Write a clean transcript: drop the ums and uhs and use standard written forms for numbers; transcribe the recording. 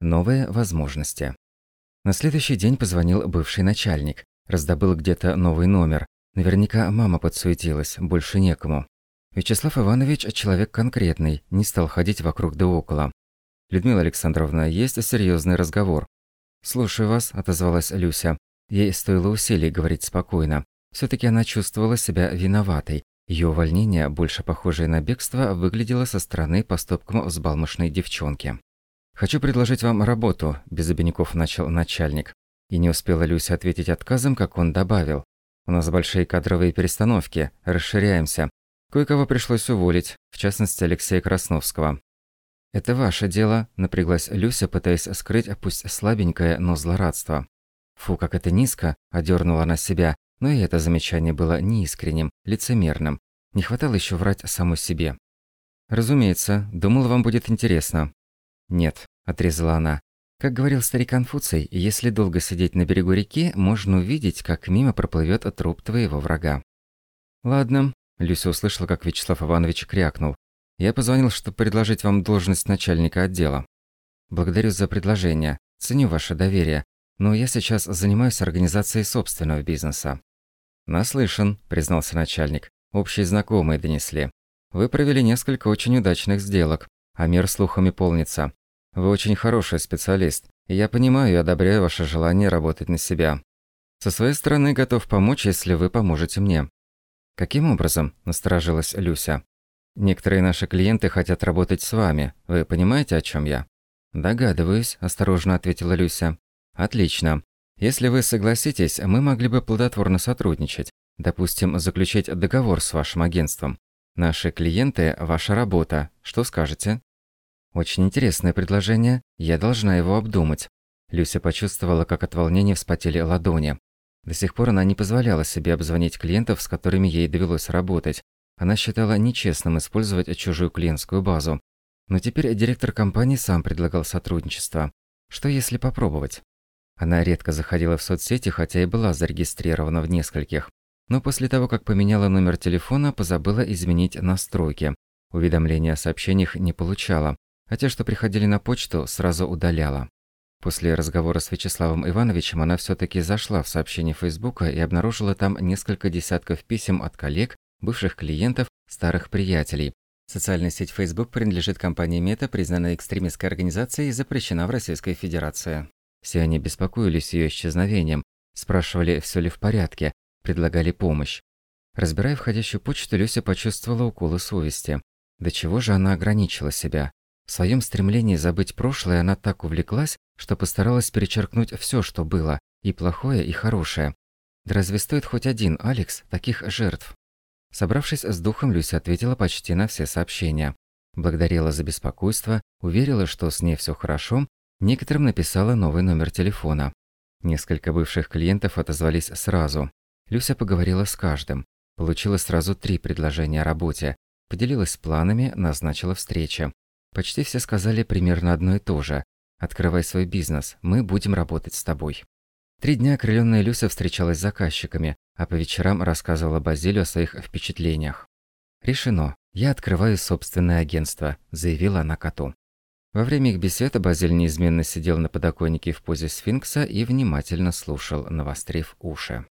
Новые возможности. На следующий день позвонил бывший начальник. Раздобыл где-то новый номер. Наверняка мама подсуетилась, больше некому. Вячеслав Иванович – человек конкретный, не стал ходить вокруг да около. «Людмила Александровна, есть серьезный разговор». «Слушаю вас», – отозвалась Люся. Ей стоило усилий говорить спокойно. Все-таки она чувствовала себя виноватой. Ее увольнение, больше похожее на бегство, выглядело со стороны поступком взбалмошной девчонки. «Хочу предложить вам работу», – без обиняков начал начальник. И не успела Люся ответить отказом, как он добавил. «У нас большие кадровые перестановки, расширяемся. Кое-кого пришлось уволить, в частности Алексея Красновского». «Это ваше дело», – напряглась Люся, пытаясь скрыть пусть слабенькое, но злорадство. «Фу, как это низко», – одернула она себя, но и это замечание было неискренним, лицемерным. Не хватало еще врать самой себе. «Разумеется, думала, вам будет интересно». «Нет», – отрезала она. «Как говорил старик Конфуций, если долго сидеть на берегу реки, можно увидеть, как мимо проплывет труп твоего врага». «Ладно», – Люся услышала, как Вячеслав Иванович крякнул. «Я позвонил, чтобы предложить вам должность начальника отдела. Благодарю за предложение, ценю ваше доверие, но я сейчас занимаюсь организацией собственного бизнеса». «Наслышан», – признался начальник. «Общие знакомые донесли. Вы провели несколько очень удачных сделок, а мир слухами полнится. Вы очень хороший специалист, и я понимаю и одобряю ваше желание работать на себя. Со своей стороны готов помочь, если вы поможете мне». «Каким образом?» – насторожилась Люся. «Некоторые наши клиенты хотят работать с вами. Вы понимаете, о чем я?» «Догадываюсь», – осторожно ответила Люся. «Отлично. Если вы согласитесь, мы могли бы плодотворно сотрудничать. Допустим, заключить договор с вашим агентством. Наши клиенты – ваша работа. Что скажете?» «Очень интересное предложение. Я должна его обдумать». Люся почувствовала, как от волнения вспотели ладони. До сих пор она не позволяла себе обзвонить клиентов, с которыми ей довелось работать. Она считала нечестным использовать чужую клиентскую базу. Но теперь директор компании сам предлагал сотрудничество. Что если попробовать? Она редко заходила в соцсети, хотя и была зарегистрирована в нескольких. Но после того, как поменяла номер телефона, позабыла изменить настройки. Уведомления о сообщениях не получала, а те, что приходили на почту, сразу удаляла. После разговора с Вячеславом Ивановичем она все-таки зашла в сообщение Фейсбука и обнаружила там несколько десятков писем от коллег, бывших клиентов, старых приятелей. Социальная сеть Facebook принадлежит компании Мета, признанной экстремистской организацией и запрещена в Российской Федерации. Все они беспокоились ее исчезновением, спрашивали, все ли в порядке, предлагали помощь. Разбирая входящую почту, Люся почувствовала уколы совести. До чего же она ограничила себя? В своем стремлении забыть прошлое она так увлеклась, что постаралась перечеркнуть все, что было, и плохое, и хорошее. Да разве стоит хоть один, Алекс, таких жертв? Собравшись с духом, Люся ответила почти на все сообщения. Благодарила за беспокойство, уверила, что с ней все хорошо, некоторым написала новый номер телефона. Несколько бывших клиентов отозвались сразу. Люся поговорила с каждым. Получила сразу 3 предложения о работе. Поделилась планами, назначила встречи. Почти все сказали примерно одно и то же. «Открывай свой бизнес, мы будем работать с тобой». 3 дня окрылённая Люся встречалась с заказчиками, а по вечерам рассказывала Базилию о своих впечатлениях. «Решено. Я открываю собственное агентство», – заявила она коту. Во время их бесед Базиль неизменно сидел на подоконнике в позе сфинкса и внимательно слушал, навострив уши.